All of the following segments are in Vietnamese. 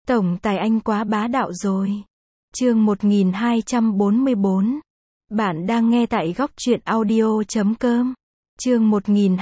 Tổng tài anh quá bá đạo rồi. Chương 1244. Bạn đang nghe tại góc truyện audio.com. Chương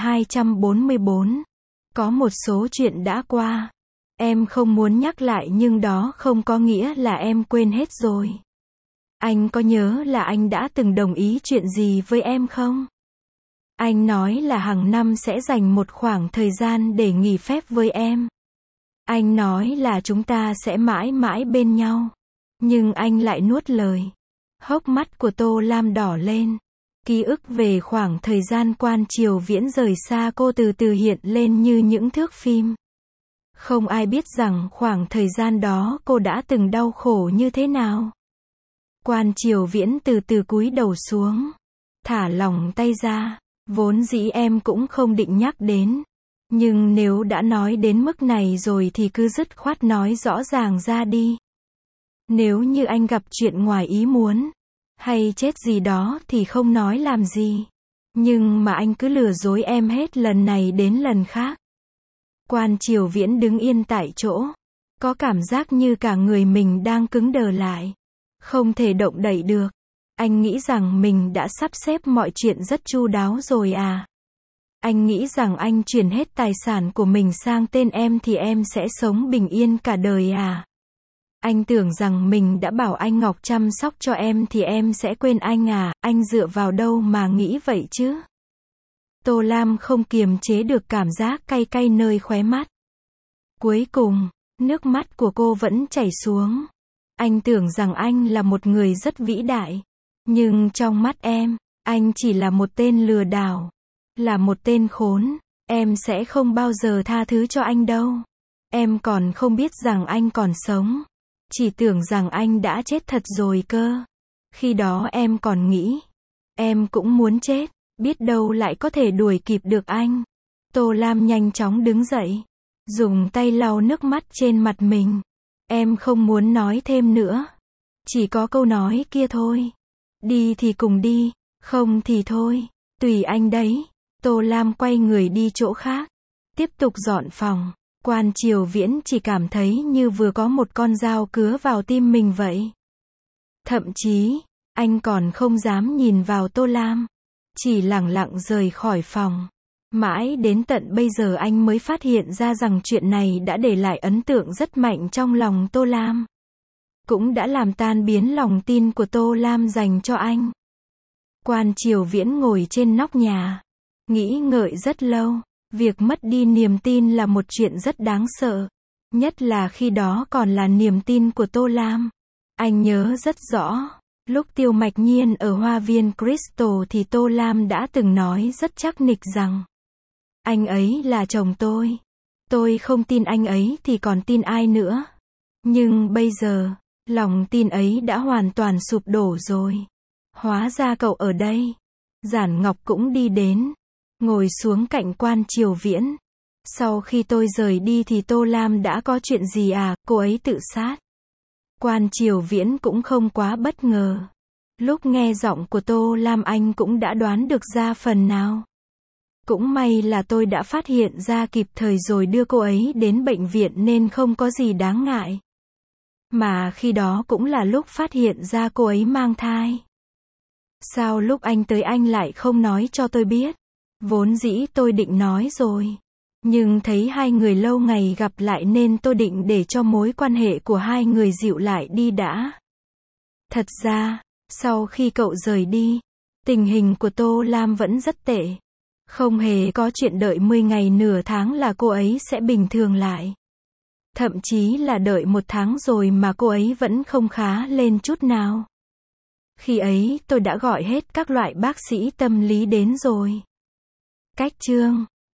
1244. Có một số chuyện đã qua. Em không muốn nhắc lại nhưng đó không có nghĩa là em quên hết rồi. Anh có nhớ là anh đã từng đồng ý chuyện gì với em không? Anh nói là hàng năm sẽ dành một khoảng thời gian để nghỉ phép với em. Anh nói là chúng ta sẽ mãi mãi bên nhau. Nhưng anh lại nuốt lời. Hốc mắt của Tô Lam đỏ lên. Ký ức về khoảng thời gian Quan Triều Viễn rời xa cô từ từ hiện lên như những thước phim. Không ai biết rằng khoảng thời gian đó cô đã từng đau khổ như thế nào. Quan Triều Viễn từ từ cúi đầu xuống. Thả lỏng tay ra. Vốn dĩ em cũng không định nhắc đến. Nhưng nếu đã nói đến mức này rồi thì cứ dứt khoát nói rõ ràng ra đi. Nếu như anh gặp chuyện ngoài ý muốn, hay chết gì đó thì không nói làm gì. Nhưng mà anh cứ lừa dối em hết lần này đến lần khác. Quan Triều Viễn đứng yên tại chỗ. Có cảm giác như cả người mình đang cứng đờ lại. Không thể động đậy được. Anh nghĩ rằng mình đã sắp xếp mọi chuyện rất chu đáo rồi à. Anh nghĩ rằng anh chuyển hết tài sản của mình sang tên em thì em sẽ sống bình yên cả đời à. Anh tưởng rằng mình đã bảo anh Ngọc chăm sóc cho em thì em sẽ quên anh à, anh dựa vào đâu mà nghĩ vậy chứ? Tô Lam không kiềm chế được cảm giác cay cay nơi khóe mắt. Cuối cùng, nước mắt của cô vẫn chảy xuống. Anh tưởng rằng anh là một người rất vĩ đại. Nhưng trong mắt em, anh chỉ là một tên lừa đảo. Là một tên khốn. Em sẽ không bao giờ tha thứ cho anh đâu. Em còn không biết rằng anh còn sống. Chỉ tưởng rằng anh đã chết thật rồi cơ. Khi đó em còn nghĩ. Em cũng muốn chết. Biết đâu lại có thể đuổi kịp được anh. Tô Lam nhanh chóng đứng dậy. Dùng tay lau nước mắt trên mặt mình. Em không muốn nói thêm nữa. Chỉ có câu nói kia thôi. Đi thì cùng đi. Không thì thôi. Tùy anh đấy. Tô Lam quay người đi chỗ khác. Tiếp tục dọn phòng. Quan Triều Viễn chỉ cảm thấy như vừa có một con dao cứa vào tim mình vậy. Thậm chí, anh còn không dám nhìn vào Tô Lam. Chỉ lẳng lặng rời khỏi phòng. Mãi đến tận bây giờ anh mới phát hiện ra rằng chuyện này đã để lại ấn tượng rất mạnh trong lòng Tô Lam. Cũng đã làm tan biến lòng tin của Tô Lam dành cho anh. Quan Triều Viễn ngồi trên nóc nhà. Nghĩ ngợi rất lâu. Việc mất đi niềm tin là một chuyện rất đáng sợ. Nhất là khi đó còn là niềm tin của Tô Lam. Anh nhớ rất rõ. Lúc Tiêu Mạch Nhiên ở Hoa viên Crystal thì Tô Lam đã từng nói rất chắc nịch rằng anh ấy là chồng tôi. Tôi không tin anh ấy thì còn tin ai nữa. Nhưng bây giờ, lòng tin ấy đã hoàn toàn sụp đổ rồi. Hóa ra cậu ở đây. Giản Ngọc cũng đi đến. Ngồi xuống cạnh Quan Triều Viễn. Sau khi tôi rời đi thì Tô Lam đã có chuyện gì à, cô ấy tự sát. Quan Triều Viễn cũng không quá bất ngờ. Lúc nghe giọng của Tô Lam anh cũng đã đoán được ra phần nào. Cũng may là tôi đã phát hiện ra kịp thời rồi đưa cô ấy đến bệnh viện nên không có gì đáng ngại. Mà khi đó cũng là lúc phát hiện ra cô ấy mang thai. Sao lúc anh tới anh lại không nói cho tôi biết? Vốn dĩ tôi định nói rồi. Nhưng thấy hai người lâu ngày gặp lại nên tôi định để cho mối quan hệ của hai người dịu lại đi đã. Thật ra, sau khi cậu rời đi, tình hình của Tô Lam vẫn rất tệ. Không hề có chuyện đợi 10 ngày nửa tháng là cô ấy sẽ bình thường lại. Thậm chí là đợi 1 tháng rồi mà cô ấy vẫn không khá lên chút nào. Khi ấy tôi đã gọi hết các loại bác sĩ tâm lý đến rồi. Cách chương